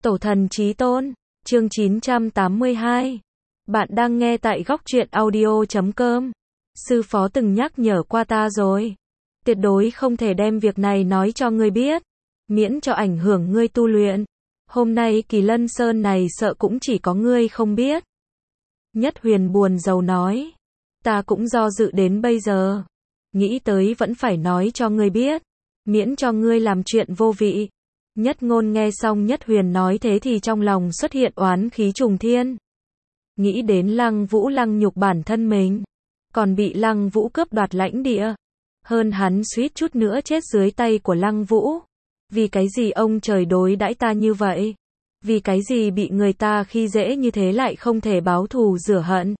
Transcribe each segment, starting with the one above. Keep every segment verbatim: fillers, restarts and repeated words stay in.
Tổ thần chí tôn, chương chín trăm tám mươi hai. Bạn đang nghe tại góc truyện audio chấm com. Sư phó từng nhắc nhở qua ta rồi. Tuyệt đối không thể đem việc này nói cho ngươi biết, miễn cho ảnh hưởng ngươi tu luyện. Hôm nay Kỳ Lân Sơn này sợ cũng chỉ có ngươi không biết. Nhất Huyền buồn rầu nói. Ta cũng do dự đến bây giờ. Nghĩ tới vẫn phải nói cho ngươi biết, miễn cho ngươi làm chuyện vô vị. Nhất Ngôn nghe xong Nhất Huyền nói thế thì trong lòng xuất hiện oán khí trùng thiên. Nghĩ đến Lăng Vũ lăng nhục bản thân mình, còn bị Lăng Vũ cướp đoạt lãnh địa. Hơn hắn suýt chút nữa chết dưới tay của Lăng Vũ. Vì cái gì ông trời đối đãi ta như vậy? Vì cái gì bị người ta khi dễ như thế lại không thể báo thù rửa hận?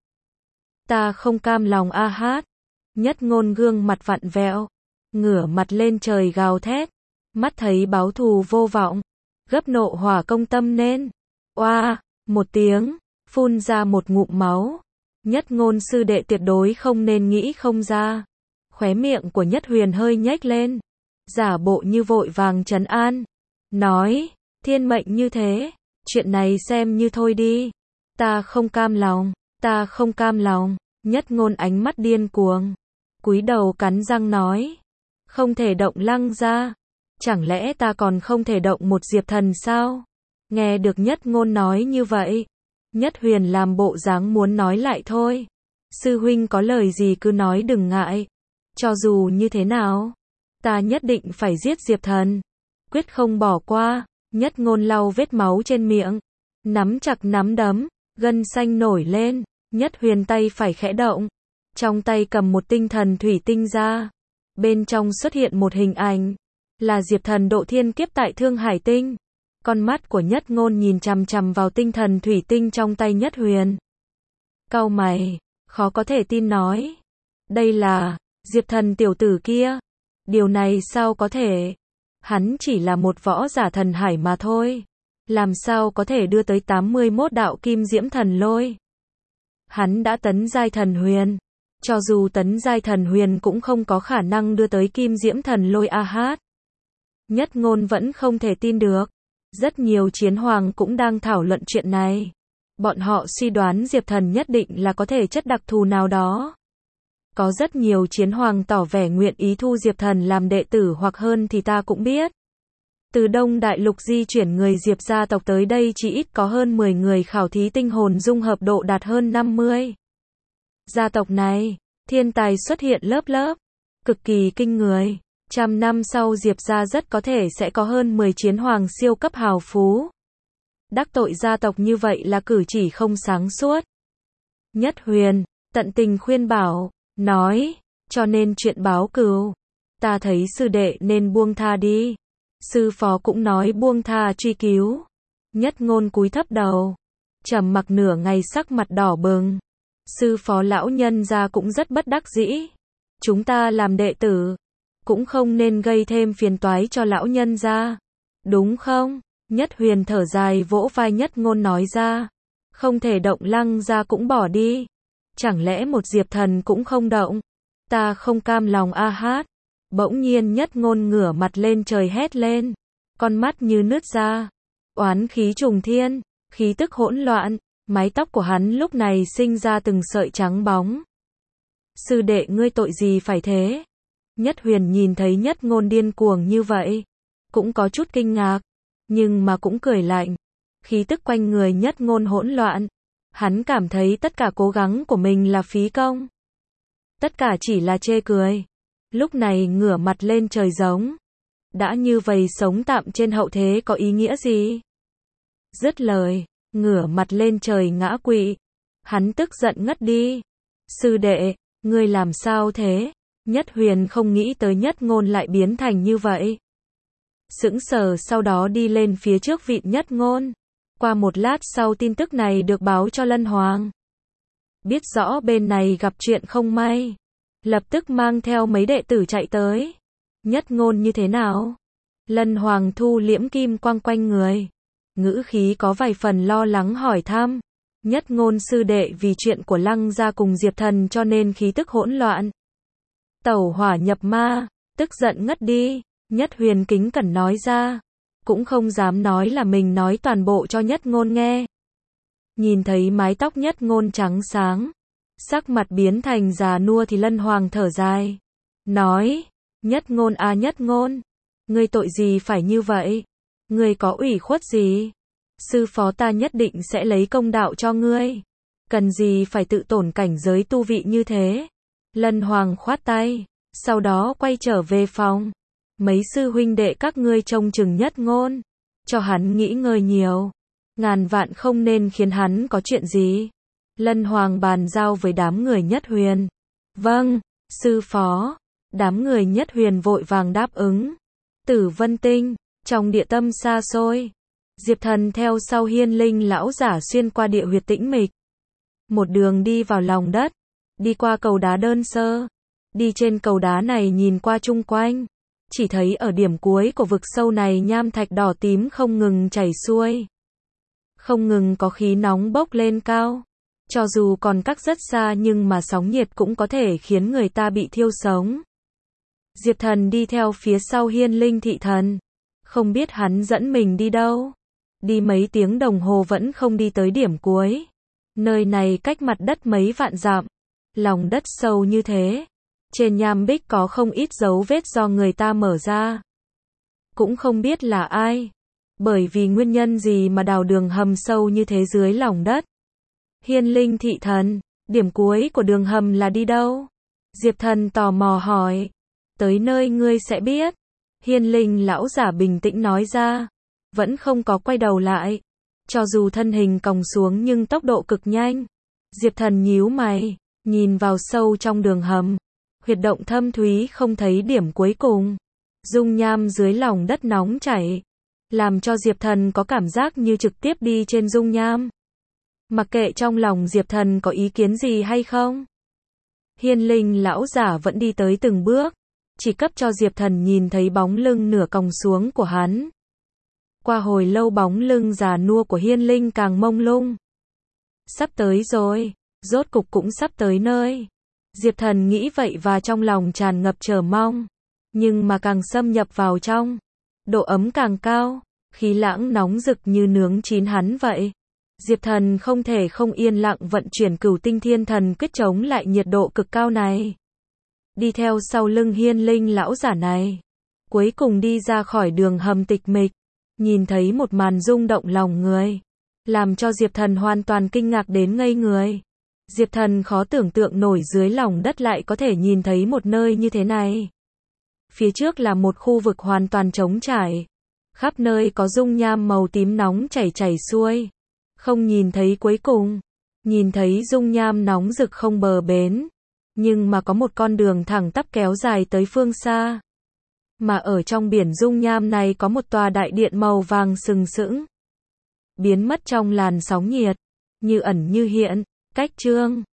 Ta không cam lòng a hát. Nhất Ngôn gương mặt vặn vẹo, ngửa mặt lên trời gào thét. Mắt thấy báo thù vô vọng, gấp nộ hỏa công tâm nên. Oa, một tiếng, phun ra một ngụm máu. Nhất Ngôn sư đệ tuyệt đối không nên nghĩ không ra. Khóe miệng của Nhất Huyền hơi nhếch lên, giả bộ như vội vàng trấn an. Nói, thiên mệnh như thế, chuyện này xem như thôi đi. Ta không cam lòng, ta không cam lòng. Nhất Ngôn ánh mắt điên cuồng, cúi đầu cắn răng nói. Không thể động Lăng gia. Chẳng lẽ ta còn không thể động một Diệp Thần sao? Nghe được Nhất Ngôn nói như vậy, Nhất Huyền làm bộ dáng muốn nói lại thôi. Sư huynh có lời gì cứ nói đừng ngại. Cho dù như thế nào, ta nhất định phải giết Diệp Thần. Quyết không bỏ qua. Nhất Ngôn lau vết máu trên miệng, nắm chặt nắm đấm, gân xanh nổi lên. Nhất Huyền tay phải khẽ động, trong tay cầm một tinh thần thủy tinh ra. Bên trong xuất hiện một hình ảnh, là Diệp Thần độ thiên kiếp tại Thương Hải Tinh. Con mắt của Nhất Ngôn nhìn chằm chằm vào tinh thần thủy tinh trong tay Nhất Huyền. Cau mày, khó có thể tin nói. Đây là Diệp Thần tiểu tử kia. Điều này sao có thể? Hắn chỉ là một võ giả thần hải mà thôi. Làm sao có thể đưa tới tám mươi mốt đạo kim diễm thần lôi? Hắn đã tấn giai thần huyền. Cho dù tấn giai thần huyền cũng không có khả năng đưa tới kim diễm thần lôi a hát. Nhất Ngôn vẫn không thể tin được. Rất nhiều chiến hoàng cũng đang thảo luận chuyện này. Bọn họ suy đoán Diệp Thần nhất định là có thể chất đặc thù nào đó. Có rất nhiều chiến hoàng tỏ vẻ nguyện ý thu Diệp Thần làm đệ tử, hoặc hơn thì ta cũng biết. Từ Đông Đại Lục di chuyển người Diệp gia tộc tới đây chỉ ít có hơn mười người khảo thí tinh hồn dung hợp độ đạt hơn năm mươi. Gia tộc này, thiên tài xuất hiện lớp lớp, cực kỳ kinh người. Trăm năm sau Diệp gia rất có thể sẽ có hơn mười chiến hoàng siêu cấp hào phú. Đắc tội gia tộc như vậy là cử chỉ không sáng suốt. Nhất Huyền tận tình khuyên bảo, nói, cho nên chuyện báo cừu, ta thấy sư đệ nên buông tha đi. Sư phó cũng nói buông tha truy cứu. Nhất Ngôn cúi thấp đầu, trầm mặc nửa ngày, sắc mặt đỏ bừng. Sư phó lão nhân gia cũng rất bất đắc dĩ. Chúng ta làm đệ tử, cũng không nên gây thêm phiền toái cho lão nhân gia, đúng không? Nhất Huyền thở dài vỗ vai Nhất Ngôn nói ra. Không thể động Lăng gia cũng bỏ đi. Chẳng lẽ một Diệp Thần cũng không động? Ta không cam lòng a hát. Bỗng nhiên Nhất Ngôn ngửa mặt lên trời hét lên, con mắt như nứt ra, oán khí trùng thiên, khí tức hỗn loạn. Mái tóc của hắn lúc này sinh ra từng sợi trắng bóng. Sư đệ ngươi tội gì phải thế? Nhất Huyền nhìn thấy Nhất Ngôn điên cuồng như vậy, cũng có chút kinh ngạc, nhưng mà cũng cười lạnh. Khí tức quanh người Nhất Ngôn hỗn loạn, hắn cảm thấy tất cả cố gắng của mình là phí công. Tất cả chỉ là chê cười. Lúc này ngửa mặt lên trời giống, đã như vậy sống tạm trên hậu thế có ý nghĩa gì? Dứt lời, ngửa mặt lên trời ngã quỵ. Hắn tức giận ngất đi. Sư đệ, ngươi làm sao thế? Nhất Huyền không nghĩ tới Nhất Ngôn lại biến thành như vậy. Sững sờ, sau đó đi lên phía trước vịn Nhất Ngôn. Qua một lát sau tin tức này được báo cho Lân Hoàng. Biết rõ bên này gặp chuyện không may, lập tức mang theo mấy đệ tử chạy tới. Nhất Ngôn như thế nào? Lân Hoàng thu liễm kim quang quanh người, ngữ khí có vài phần lo lắng hỏi thăm. Nhất Ngôn sư đệ vì chuyện của Lăng gia cùng Diệp Thần cho nên khí tức hỗn loạn, tẩu hỏa nhập ma, tức giận ngất đi. Nhất Huyền kính cẩn nói ra. cũng không dám nói là mình nói toàn bộ cho Nhất Ngôn nghe. Nhìn thấy mái tóc Nhất Ngôn trắng sáng, sắc mặt biến thành già nua thì Lân Hoàng thở dài, nói, Nhất Ngôn à Nhất Ngôn, ngươi tội gì phải như vậy? Ngươi có ủy khuất gì? Sư phó ta nhất định sẽ lấy công đạo cho ngươi. Cần gì phải tự tổn cảnh giới tu vị như thế? Lân Hoàng khoát tay, sau đó quay trở về phòng. Mấy sư huynh đệ các ngươi trông chừng Nhất Ngôn, cho hắn nghĩ ngơi nhiều, ngàn vạn không nên khiến hắn có chuyện gì. Lân Hoàng bàn giao với đám người Nhất Huyền. Vâng, sư phó. Đám người Nhất Huyền vội vàng đáp ứng. Tử Vân Tinh, trong địa tâm xa xôi, Diệp Thần theo sau Hiên Linh lão giả xuyên qua địa huyệt tĩnh mịch, một đường đi vào lòng đất, đi qua cầu đá đơn sơ, đi trên cầu đá này nhìn qua chung quanh, chỉ thấy ở điểm cuối của vực sâu này nham thạch đỏ tím không ngừng chảy xuôi, không ngừng có khí nóng bốc lên cao, cho dù còn cách rất xa nhưng mà sóng nhiệt cũng có thể khiến người ta bị thiêu sống. Diệp Thần đi theo phía sau Hiên Linh thị thần, không biết hắn dẫn mình đi đâu. Đi mấy tiếng đồng hồ vẫn không đi tới điểm cuối. Nơi này cách mặt đất mấy vạn dặm, lòng đất sâu như thế. Trên nham bích có không ít dấu vết do người ta mở ra. Cũng không biết là ai, bởi vì nguyên nhân gì mà đào đường hầm sâu như thế dưới lòng đất. Hiên Linh thị thần, điểm cuối của đường hầm là đi đâu? Diệp Thần tò mò hỏi. Tới nơi ngươi sẽ biết. Hiên Linh lão giả bình tĩnh nói ra, vẫn không có quay đầu lại. Cho dù thân hình còng xuống nhưng tốc độ cực nhanh. Diệp Thần nhíu mày, nhìn vào sâu trong đường hầm. Huyệt động thâm thúy không thấy điểm cuối cùng. Dung nham dưới lòng đất nóng chảy, làm cho Diệp Thần có cảm giác như trực tiếp đi trên dung nham. Mặc kệ trong lòng Diệp Thần có ý kiến gì hay không, Hiên Linh lão giả vẫn đi tới từng bước, chỉ cấp cho Diệp Thần nhìn thấy bóng lưng nửa còng xuống của hắn. Qua hồi lâu bóng lưng già nua của Hiên Linh càng mông lung. Sắp tới rồi, rốt cục cũng sắp tới nơi. Diệp Thần nghĩ vậy và trong lòng tràn ngập chờ mong. Nhưng mà càng xâm nhập vào trong, độ ấm càng cao, khí lãng nóng rực như nướng chín hắn vậy. Diệp Thần không thể không yên lặng vận chuyển Cửu Tinh Thiên Thần Quyết chống lại nhiệt độ cực cao này. Đi theo sau lưng Hiên Linh lão giả này, cuối cùng đi ra khỏi đường hầm tịch mịch, nhìn thấy một màn rung động lòng người, làm cho Diệp Thần hoàn toàn kinh ngạc đến ngây người. Diệp Thần khó tưởng tượng nổi dưới lòng đất lại có thể nhìn thấy một nơi như thế này. Phía trước là một khu vực hoàn toàn trống trải, khắp nơi có dung nham màu tím nóng chảy chảy xuôi, không nhìn thấy cuối cùng, nhìn thấy dung nham nóng rực không bờ bến, nhưng mà có một con đường thẳng tắp kéo dài tới phương xa. Mà ở trong biển dung nham này có một tòa đại điện màu vàng sừng sững, biến mất trong làn sóng nhiệt, như ẩn như hiện. Cách chương